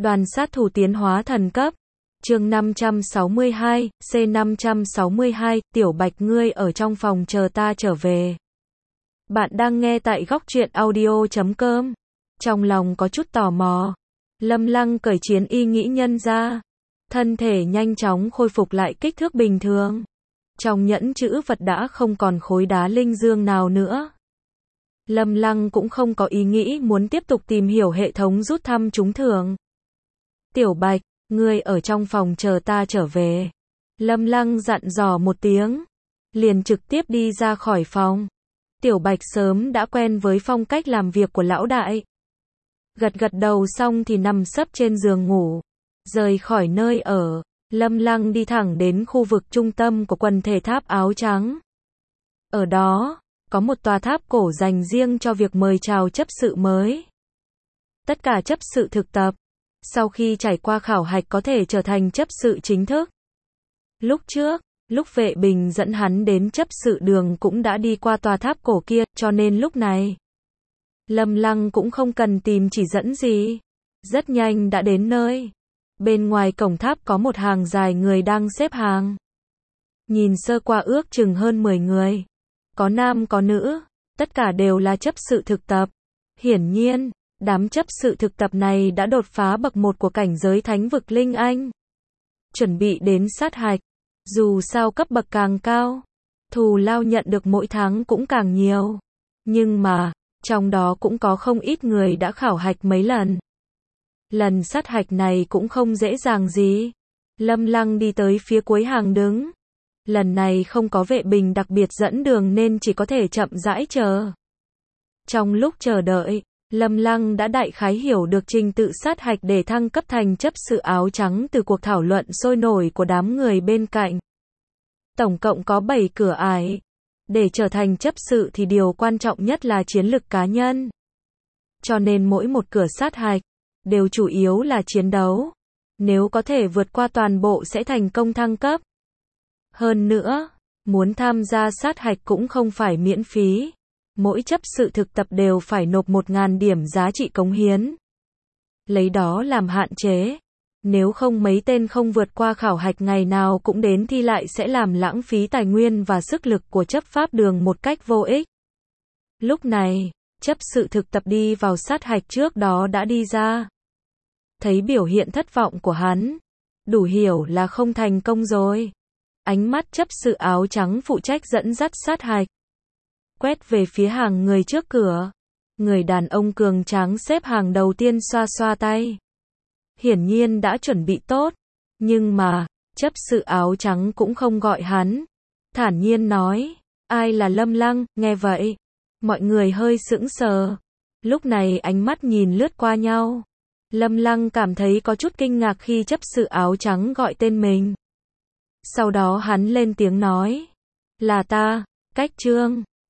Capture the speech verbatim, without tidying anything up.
Đoàn sát thủ tiến hóa thần cấp. Chương năm trăm sáu mươi hai, C năm trăm sáu mươi hai, Tiểu Bạch ngươi ở trong phòng chờ ta trở về. Bạn đang nghe tại góc truyện audio chấm com. Trong lòng có chút tò mò, Lâm Lăng cởi chiến y nghĩ nhân ra, thân thể nhanh chóng khôi phục lại kích thước bình thường. Trong nhẫn trữ vật đã không còn khối đá linh dương nào nữa. Lâm Lăng cũng không có ý nghĩ muốn tiếp tục tìm hiểu hệ thống rút thăm trúng thưởng. Tiểu Bạch, ngươi ở trong phòng chờ ta trở về. Lâm Lăng dặn dò một tiếng, liền trực tiếp đi ra khỏi phòng. Tiểu Bạch sớm đã quen với phong cách làm việc của lão đại. Gật gật đầu xong thì nằm sấp trên giường ngủ. Rời khỏi nơi ở, Lâm Lăng đi thẳng đến khu vực trung tâm của quần thể tháp áo trắng. Ở đó, có một tòa tháp cổ dành riêng cho việc mời chào chấp sự mới. Tất cả chấp sự thực tập, sau khi trải qua khảo hạch có thể trở thành chấp sự chính thức. Lúc trước, lúc Vệ Bình dẫn hắn đến chấp sự đường cũng đã đi qua tòa tháp cổ kia, cho nên lúc này, Lâm Lăng cũng không cần tìm chỉ dẫn gì. Rất nhanh đã đến nơi. Bên ngoài cổng tháp có một hàng dài người đang xếp hàng. Nhìn sơ qua ước chừng hơn mười người. Có nam có nữ, tất cả đều là chấp sự thực tập. Hiển nhiên, đám chấp sự thực tập này đã đột phá bậc một của cảnh giới thánh vực Linh Anh. Chuẩn bị đến sát hạch. Dù sao cấp bậc càng cao, thù lao nhận được mỗi tháng cũng càng nhiều. Nhưng mà, trong đó cũng có không ít người đã khảo hạch mấy lần. Lần sát hạch này cũng không dễ dàng gì. Lâm Lăng đi tới phía cuối hàng đứng. Lần này không có Vệ Bình đặc biệt dẫn đường nên chỉ có thể chậm rãi chờ. Trong lúc chờ đợi, Lâm Lăng đã đại khái hiểu được trình tự sát hạch để thăng cấp thành chấp sự áo trắng từ cuộc thảo luận sôi nổi của đám người bên cạnh. Tổng cộng có bảy cửa ải. Để trở thành chấp sự thì điều quan trọng nhất là chiến lực cá nhân. Cho nên mỗi một cửa sát hạch đều chủ yếu là chiến đấu. Nếu có thể vượt qua toàn bộ sẽ thành công thăng cấp. Hơn nữa, muốn tham gia sát hạch cũng không phải miễn phí. Mỗi chấp sự thực tập đều phải nộp một nghìn điểm giá trị cống hiến. Lấy đó làm hạn chế. Nếu không mấy tên không vượt qua khảo hạch ngày nào cũng đến thi lại sẽ làm lãng phí tài nguyên và sức lực của chấp pháp đường một cách vô ích. Lúc này, chấp sự thực tập đi vào sát hạch trước đó đã đi ra. Thấy biểu hiện thất vọng của hắn, đủ hiểu là không thành công rồi. Ánh mắt chấp sự áo trắng phụ trách dẫn dắt sát hạch. Quét về phía hàng người trước cửa. Người đàn ông cường tráng xếp hàng đầu tiên xoa xoa tay. Hiển nhiên đã chuẩn bị tốt. Nhưng mà, chấp sự áo trắng cũng không gọi hắn. Thản nhiên nói, ai là Lâm Lăng, nghe vậy. Mọi người hơi sững sờ. Lúc này ánh mắt nhìn lướt qua nhau. Lâm Lăng cảm thấy có chút kinh ngạc khi chấp sự áo trắng gọi tên mình. Sau đó hắn lên tiếng nói, là ta, Cách Trương.